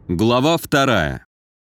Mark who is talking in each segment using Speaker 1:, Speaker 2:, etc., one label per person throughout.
Speaker 1: Глава 2.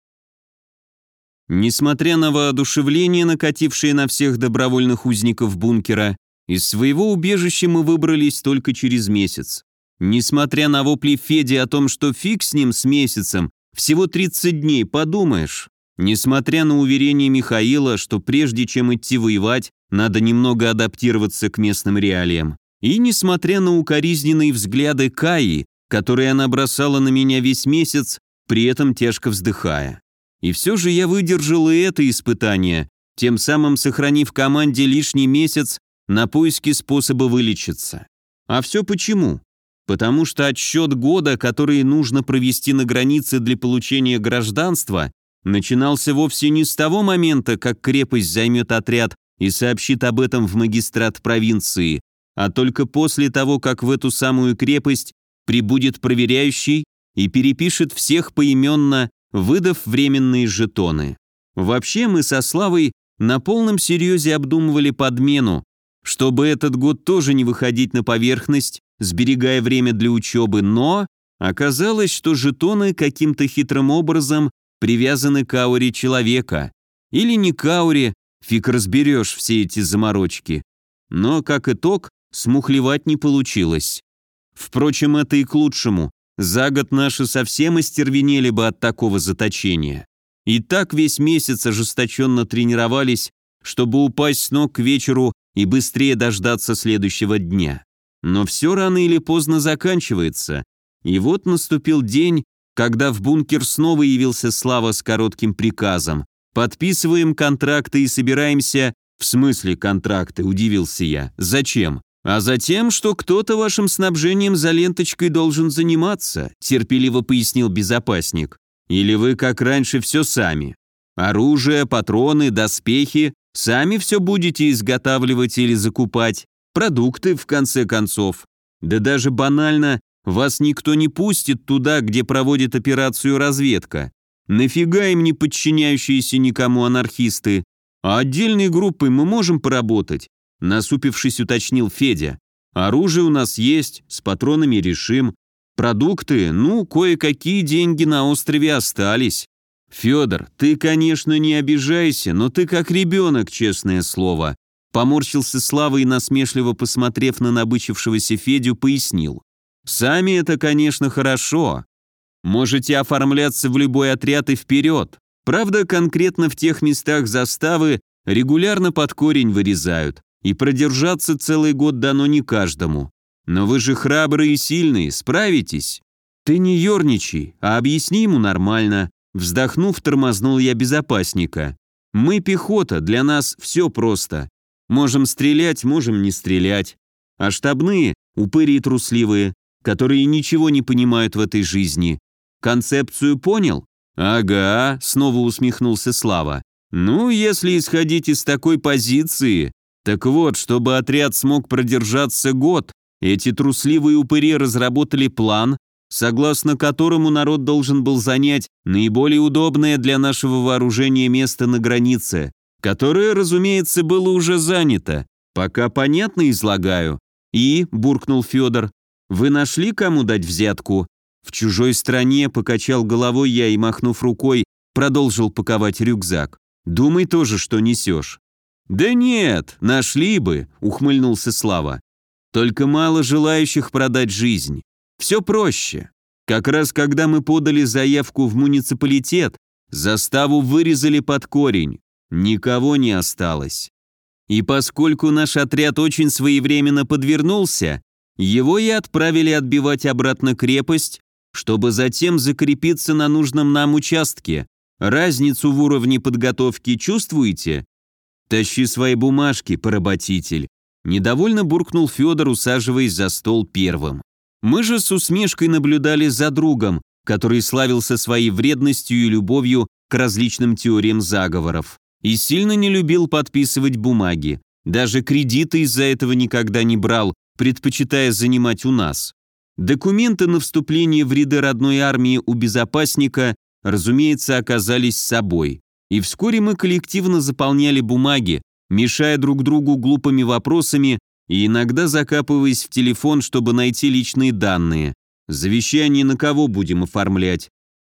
Speaker 1: Несмотря на воодушевление, накатившее на всех добровольных узников бункера, из своего убежища мы выбрались только через месяц. Несмотря на вопли Феди о том, что фиг с ним с месяцем, всего 30 дней, подумаешь. Несмотря на уверение Михаила, что прежде чем идти воевать, надо немного адаптироваться к местным реалиям. И несмотря на укоризненные взгляды Каи, которые она бросала на меня весь месяц, при этом тяжко вздыхая. И все же я выдержал и это испытание, тем самым сохранив команде лишний месяц на поиски способа вылечиться. А все почему? Потому что отсчет года, который нужно провести на границе для получения гражданства, начинался вовсе не с того момента, как крепость займет отряд и сообщит об этом в магистрат провинции, а только после того, как в эту самую крепость прибудет проверяющий и перепишет всех поименно, выдав временные жетоны. Вообще мы со Славой на полном серьезе обдумывали подмену, чтобы этот год тоже не выходить на поверхность, сберегая время для учебы, но оказалось, что жетоны каким-то хитрым образом привязаны к ауре человека. Или не к ауре, фиг разберешь все эти заморочки. Но, как итог, смухлевать не получилось. Впрочем, это и к лучшему. За год наши совсем остервенели бы от такого заточения. И так весь месяц ожесточенно тренировались, чтобы упасть с ног к вечеру и быстрее дождаться следующего дня. Но все рано или поздно заканчивается. И вот наступил день, когда в бункер снова явился Слава с коротким приказом. «Подписываем контракты и собираемся...» «В смысле контракты?» – удивился я. «Зачем?» «А затем, что кто-то вашим снабжением за ленточкой должен заниматься», терпеливо пояснил безопасник. «Или вы, как раньше, все сами? Оружие, патроны, доспехи, сами все будете изготавливать или закупать? Продукты, в конце концов? Да даже банально, вас никто не пустит туда, где проводит операцию разведка. Нафига им не подчиняющиеся никому анархисты? А отдельной группой мы можем поработать?» Насупившись, уточнил Федя. «Оружие у нас есть, с патронами решим. Продукты, кое-какие деньги на острове остались. Федор, ты, конечно, не обижайся, но ты как ребенок, честное слово». Поморщился Слава и, насмешливо посмотрев на набычившегося Федю, пояснил. «Сами это, конечно, хорошо. Можете оформляться в любой отряд и вперед. Правда, конкретно в тех местах заставы регулярно под корень вырезают. И продержаться целый год дано не каждому. Но вы же храбрые и сильные, справитесь. Ты не ерничай, а объясни ему нормально». Вздохнув, тормознул я безопасника. «Мы пехота, для нас все просто. Можем стрелять, можем не стрелять. А штабные – упыри трусливые, которые ничего не понимают в этой жизни. Концепцию понял?» «Ага», – снова усмехнулся Слава. «Ну, если исходить из такой позиции... Так вот, чтобы отряд смог продержаться год, эти трусливые упыри разработали план, согласно которому народ должен был занять наиболее удобное для нашего вооружения место на границе, которое, разумеется, было уже занято. Пока понятно излагаю?» «И», — буркнул Федор, — «вы нашли, кому дать взятку?» «В чужой стране», — покачал головой я и, махнув рукой, продолжил паковать рюкзак. «Думай тоже, что несешь». «Да нет, нашли бы», — ухмыльнулся Слава. «Только мало желающих продать жизнь. Все проще. Как раз когда мы подали заявку в муниципалитет, заставу вырезали под корень. Никого не осталось. И поскольку наш отряд очень своевременно подвернулся, его и отправили отбивать обратно крепость, чтобы затем закрепиться на нужном нам участке. Разницу в уровне подготовки чувствуете? «Тащи свои бумажки, поработитель», – недовольно буркнул Федор, усаживаясь за стол первым. Мы же с усмешкой наблюдали за другом, который славился своей вредностью и любовью к различным теориям заговоров. И сильно не любил подписывать бумаги. Даже кредиты из-за этого никогда не брал, предпочитая занимать у нас. Документы на вступление в ряды родной армии у безопасника, разумеется, оказались с собой. И вскоре мы коллективно заполняли бумаги, мешая друг другу глупыми вопросами и иногда закапываясь в телефон, чтобы найти личные данные. Завещание на кого будем оформлять?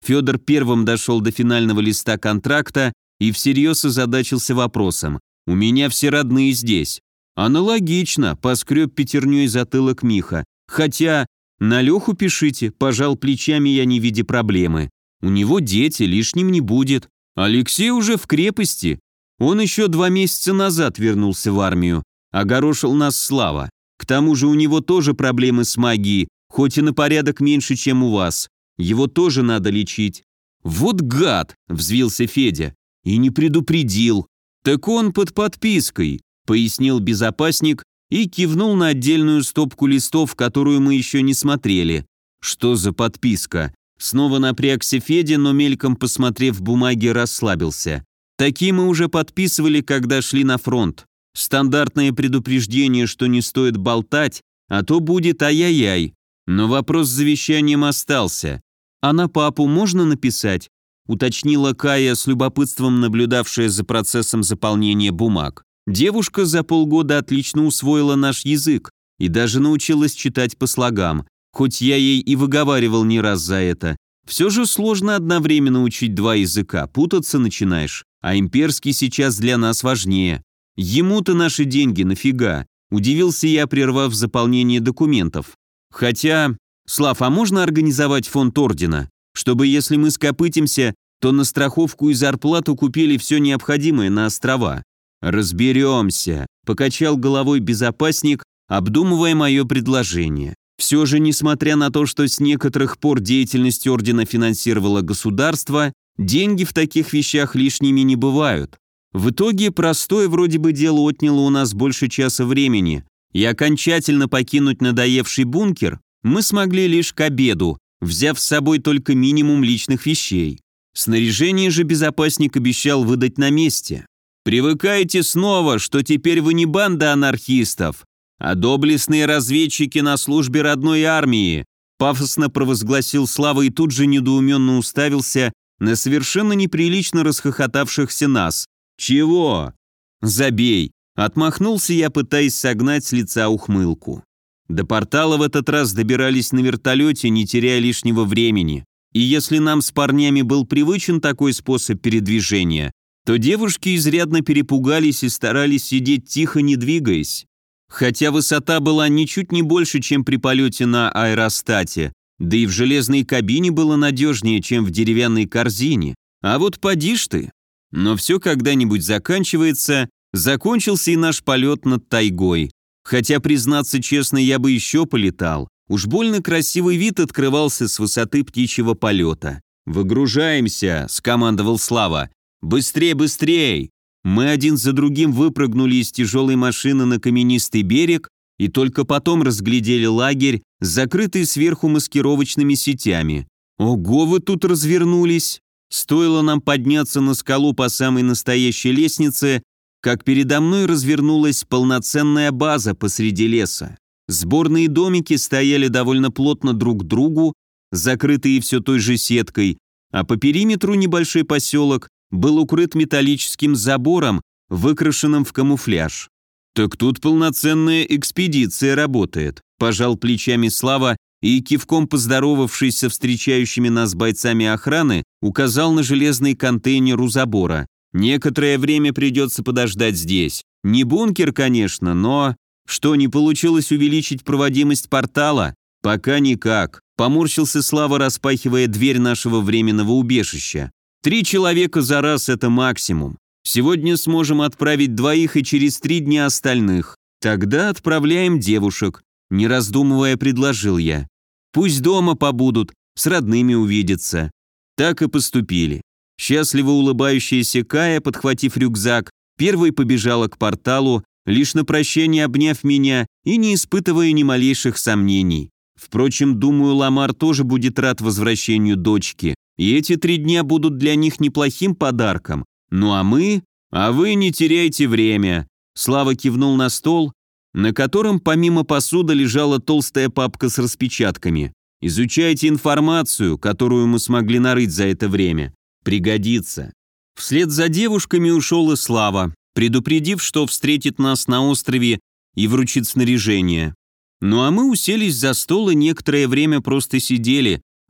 Speaker 1: Федор первым дошел до финального листа контракта и всерьез озадачился вопросом. «У меня все родные здесь». «Аналогично», — поскреб пятерней затылок Миха. «Хотя на Леху пишите», — пожал плечами я, не видя проблемы. «У него дети, лишним не будет. Алексей уже в крепости. Он еще 2 месяца назад вернулся в армию. Огорошил нас Слава. К тому же у него тоже проблемы с магией, хоть и на порядок меньше, чем у вас. Его тоже надо лечить». «Вот гад!» – взвился Федя. «И не предупредил». «Так он под подпиской», – пояснил безопасник и кивнул на отдельную стопку листов, которую мы еще не смотрели. «Что за подписка?» Снова напрягся Федя, но мельком посмотрев бумаги, расслабился. «Такие мы уже подписывали, когда шли на фронт. Стандартное предупреждение, что не стоит болтать, а то будет ай-яй-яй. Но вопрос с завещанием остался. А на папу можно написать?» Уточнила Кая, с любопытством наблюдавшая за процессом заполнения бумаг. Девушка за полгода отлично усвоила наш язык и даже научилась читать по слогам, хоть я ей и выговаривал не раз за это. Все же сложно одновременно учить 2 языка, путаться начинаешь, а имперский сейчас для нас важнее. Ему-то наши деньги нафига? Удивился я, прервав заполнение документов. Хотя, Слав, а можно организовать фонд ордена, чтобы если мы скопытимся, то на страховку и зарплату купили все необходимое на острова? «Разберемся», – покачал головой безопасник, обдумывая мое предложение. Все же, несмотря на то, что с некоторых пор деятельность ордена финансировало государство, деньги в таких вещах лишними не бывают. В итоге простое вроде бы дело отняло у нас больше часа времени, и окончательно покинуть надоевший бункер мы смогли лишь к обеду, взяв с собой только минимум личных вещей. Снаряжение же безопасник обещал выдать на месте. «Привыкайте снова, что теперь вы не банда анархистов, а доблестные разведчики на службе родной армии», пафосно провозгласил Слава и тут же недоуменно уставился на совершенно неприлично расхохотавшихся нас. «Чего?» «Забей», отмахнулся я, пытаясь согнать с лица ухмылку. До портала в этот раз добирались на вертолете, не теряя лишнего времени. И если нам с парнями был привычен такой способ передвижения, то девушки изрядно перепугались и старались сидеть тихо, не двигаясь. Хотя высота была ничуть не больше, чем при полете на аэростате, да и в железной кабине было надежнее, чем в деревянной корзине. А вот поди ж ты. Но все когда-нибудь заканчивается, закончился и наш полет над тайгой. Хотя, признаться честно, я бы еще полетал. Уж больно красивый вид открывался с высоты птичьего полета. «Выгружаемся», — скомандовал Слава. «Быстрей, быстрей!» Мы один за другим выпрыгнули из тяжелой машины на каменистый берег и только потом разглядели лагерь, закрытый сверху маскировочными сетями. Ого, вы тут развернулись! Стоило нам подняться на скалу по самой настоящей лестнице, как передо мной развернулась полноценная база посреди леса. Сборные домики стояли довольно плотно друг к другу, закрытые все той же сеткой, а по периметру небольшой поселок был укрыт металлическим забором, выкрашенным в камуфляж. «Так тут полноценная экспедиция работает», – пожал плечами Слава и, кивком поздоровавшись со встречающими нас бойцами охраны, указал на железный контейнер у забора. «Некоторое время придется подождать здесь. Не бункер, конечно, но...» «Что, не получилось увеличить проводимость портала?» «Пока никак», – поморщился Слава, распахивая дверь нашего временного убежища. 3 человека за раз – это максимум. Сегодня сможем отправить 2 и через 3 дня остальных. Тогда отправляем девушек», – не раздумывая предложил я. «Пусть дома побудут, с родными увидятся». Так и поступили. Счастливо улыбающаяся Кая, подхватив рюкзак, первой побежала к порталу, лишь на прощание обняв меня и не испытывая ни малейших сомнений. Впрочем, думаю, Ламар тоже будет рад возвращению дочки, и эти 3 дня будут для них неплохим подарком. Ну а мы? А вы не теряйте время. Слава кивнул на стол, на котором помимо посуды лежала толстая папка с распечатками. Изучайте информацию, которую мы смогли нарыть за это время. Пригодится. Вслед за девушками ушел и Слава, предупредив, что встретит нас на острове и вручит снаряжение. Ну а мы уселись за стол и некоторое время просто сидели,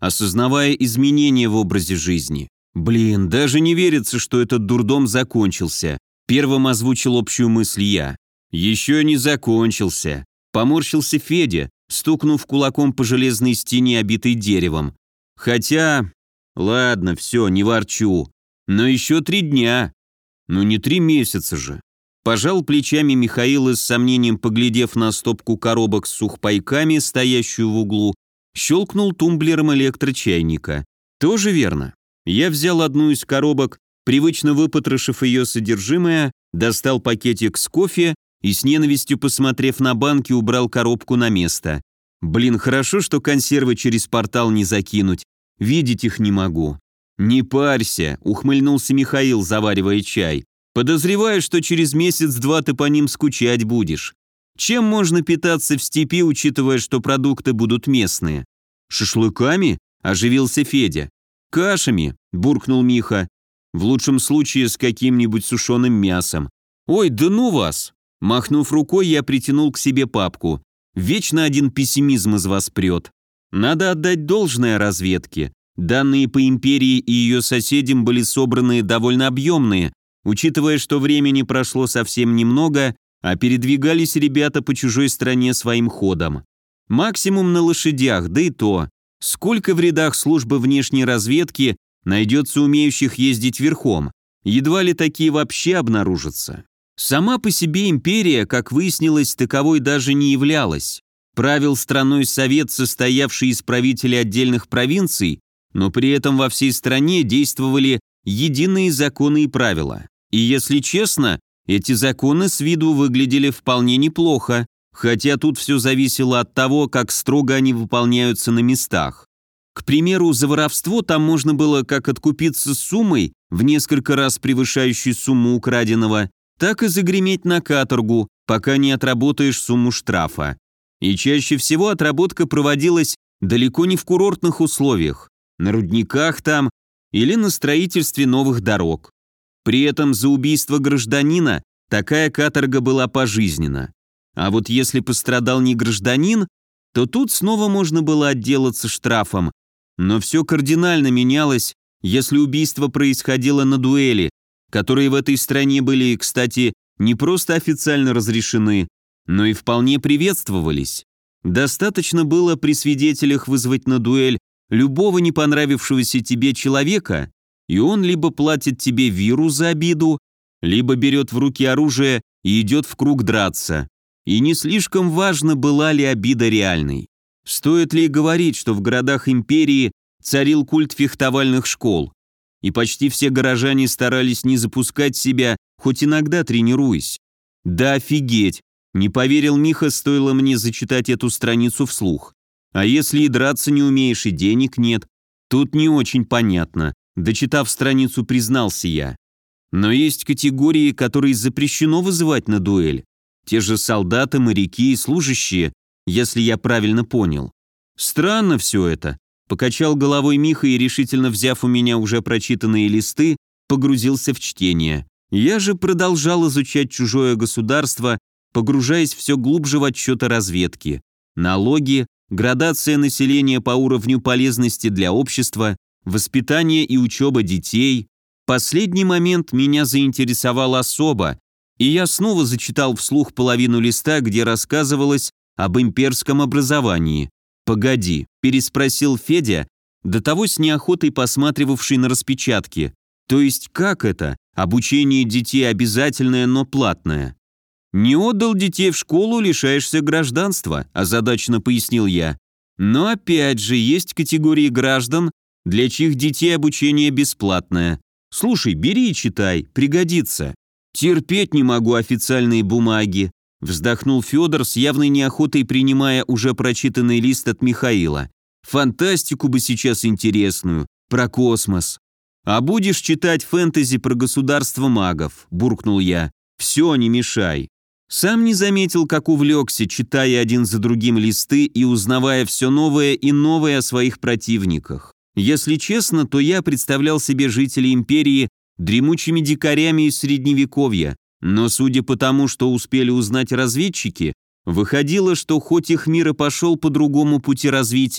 Speaker 1: осознавая изменения в образе жизни. «Блин, даже не верится, что этот дурдом закончился», — первым озвучил общую мысль я. «Еще не закончился», — поморщился Федя, стукнув кулаком по железной стене, обитой деревом. «Хотя... Ладно, все, не ворчу. Но еще 3 дня. Ну не 3 месяца же». Пожал плечами Михаил и с сомнением, поглядев на стопку коробок с сухпайками, стоящую в углу, щелкнул тумблером электрочайника. «Тоже верно». Я взял одну из коробок, привычно выпотрошив ее содержимое, достал пакетик с кофе и с ненавистью, посмотрев на банки, убрал коробку на место. Блин, хорошо, что консервы через портал не закинуть. Видеть их не могу. «Не парься», — ухмыльнулся Михаил, заваривая чай. «Подозреваю, что через месяц-два ты по ним скучать будешь. Чем можно питаться в степи, учитывая, что продукты будут местные?» «Шашлыками?» — оживился Федя. «Кашами», — буркнул Миха. «В лучшем случае с каким-нибудь сушеным мясом». «Ой, да ну вас!» Махнув рукой, я притянул к себе папку. «Вечно один пессимизм из вас прет. Надо отдать должное разведке. Данные по империи и ее соседям были собраны довольно объемные, учитывая, что времени прошло совсем немного, а передвигались ребята по чужой стране своим ходом. Максимум на лошадях, да и то. Сколько в рядах службы внешней разведки найдется умеющих ездить верхом? Едва ли такие вообще обнаружатся. Сама по себе империя, как выяснилось, таковой даже не являлась. Правил страной совет, состоявший из правителей отдельных провинций, но при этом во всей стране действовали единые законы и правила. И если честно, эти законы с виду выглядели вполне неплохо, хотя тут все зависело от того, как строго они выполняются на местах. К примеру, за воровство там можно было как откупиться суммой, в несколько раз превышающей сумму украденного, так и загреметь на каторгу, пока не отработаешь сумму штрафа. И чаще всего отработка проводилась далеко не в курортных условиях, на рудниках там или на строительстве новых дорог. При этом за убийство гражданина такая каторга была пожизненна. А вот если пострадал не гражданин, то тут снова можно было отделаться штрафом. Но все кардинально менялось, если убийство происходило на дуэли, которые в этой стране были, кстати, не просто официально разрешены, но и вполне приветствовались. Достаточно было при свидетелях вызвать на дуэль любого не понравившегося тебе человека, и он либо платит тебе виру за обиду, либо берет в руки оружие и идет в круг драться. И не слишком важно, была ли обида реальной. Стоит ли говорить, что в городах империи царил культ фехтовальных школ, и почти все горожане старались не запускать себя, хоть иногда тренируясь. Да офигеть, не поверил Миха, стоило мне зачитать эту страницу вслух. А если и драться не умеешь, и денег нет? Тут не очень понятно. Дочитав страницу, признался я. Но есть категории, которые запрещено вызывать на дуэль. Те же солдаты, моряки и служащие, если я правильно понял. Странно все это. Покачал головой Миха и, решительно взяв у меня уже прочитанные листы, погрузился в чтение. Я же продолжал изучать чужое государство, погружаясь все глубже в отчеты разведки. Налоги, градация населения по уровню полезности для общества, воспитание и учеба детей. Последний момент меня заинтересовал особо, и я снова зачитал вслух половину листа, где рассказывалось об имперском образовании. «Погоди», – переспросил Федя, до того с неохотой посматривавший на распечатки. «То есть как это? Обучение детей обязательное, но платное?» «Не отдал детей в школу, лишаешься гражданства», – озадаченно пояснил я. «Но опять же, есть категории граждан, для чьих детей обучение бесплатное. Слушай, бери и читай, пригодится». «Терпеть не могу официальные бумаги», – вздохнул Федор с явной неохотой, принимая уже прочитанный лист от Михаила. «Фантастику бы сейчас интересную, про космос». «А будешь читать фэнтези про государство магов», – буркнул я. «Все, не мешай». Сам не заметил, как увлекся, читая один за другим листы и узнавая все новое и новое о своих противниках. Если честно, то я представлял себе жителей империи дремучими дикарями из Средневековья, но судя по тому, что успели узнать разведчики, выходило, что хоть их мир и пошел по другому пути развития,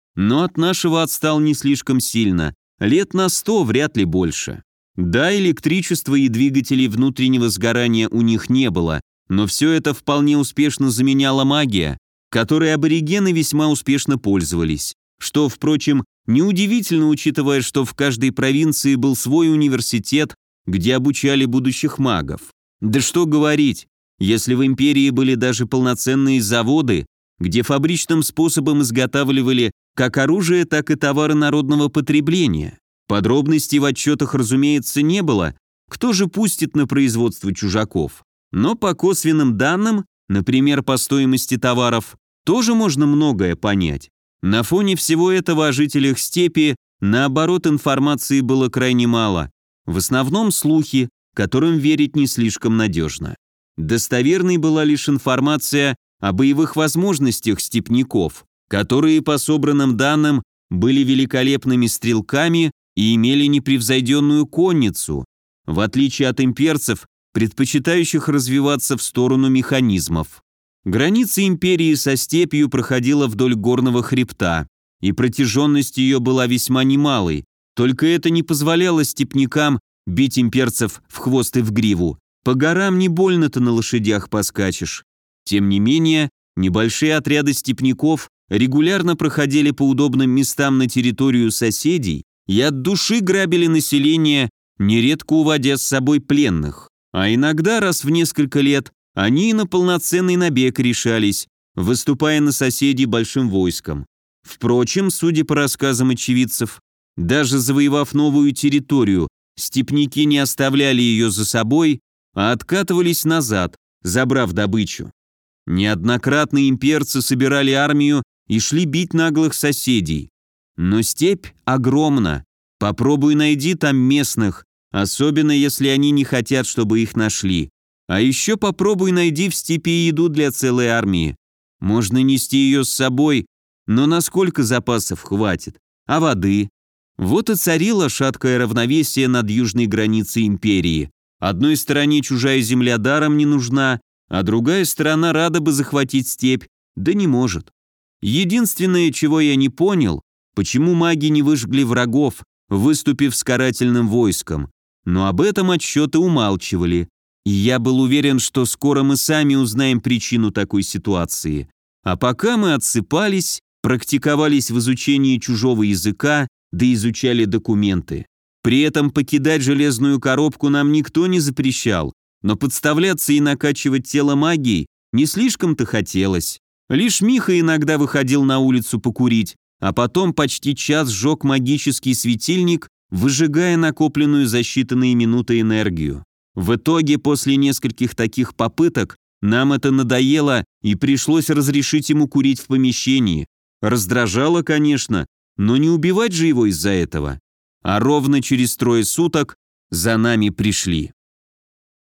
Speaker 1: но от нашего отстал не слишком сильно, лет на 100, вряд ли больше. Да, электричества и двигателей внутреннего сгорания у них не было, но все это вполне успешно заменяла магия, которой аборигены весьма успешно пользовались. Что, впрочем, неудивительно, учитывая, что в каждой провинции был свой университет, где обучали будущих магов. Да что говорить, если в империи были даже полноценные заводы, где фабричным способом изготавливали как оружие, так и товары народного потребления. Подробностей в отчетах, разумеется, не было, кто же пустит на производство чужаков. Но по косвенным данным, например, по стоимости товаров, тоже можно многое понять. На фоне всего этого о жителях степи, наоборот, информации было крайне мало. В основном слухи, которым верить не слишком надежно. Достоверной была лишь информация о боевых возможностях степняков, которые, по собранным данным, были великолепными стрелками и имели непревзойденную конницу, в отличие от имперцев, предпочитающих развиваться в сторону механизмов. Граница империи со степью проходила вдоль горного хребта, и протяженность ее была весьма немалой, только это не позволяло степнякам бить имперцев в хвост и в гриву. По горам не больно-то на лошадях поскачешь. Тем не менее, небольшие отряды степняков регулярно проходили по удобным местам на территорию соседей и от души грабили население, нередко уводя с собой пленных. А иногда раз в несколько лет они и на полноценный набег решались, выступая на соседей большим войском. Впрочем, судя по рассказам очевидцев, даже завоевав новую территорию, степняки не оставляли ее за собой, а откатывались назад, забрав добычу. Неоднократно имперцы собирали армию и шли бить наглых соседей. Но степь огромна. Попробуй найди там местных, особенно если они не хотят, чтобы их нашли. А еще попробуй найди в степи еду для целой армии. Можно нести ее с собой, но насколько запасов хватит? А воды? Вот и царило шаткое равновесие над южной границей империи. Одной стороне чужая земля даром не нужна, а другая сторона рада бы захватить степь, да не может. Единственное, чего я не понял, почему маги не выжгли врагов, выступив с карательным войском, но об этом отчеты умалчивали, и я был уверен, что скоро мы сами узнаем причину такой ситуации. А пока мы отсыпались, практиковались в изучении чужого языка, да изучали документы. При этом покидать железную коробку нам никто не запрещал, но подставляться и накачивать тело магией не слишком-то хотелось. Лишь Миха иногда выходил на улицу покурить, а потом почти час сжег магический светильник, выжигая накопленную за считанные минуты энергию. В итоге, после нескольких таких попыток, нам это надоело и пришлось разрешить ему курить в помещении. Раздражало, конечно, но не убивать же его из-за этого. А ровно через 3 суток за нами пришли.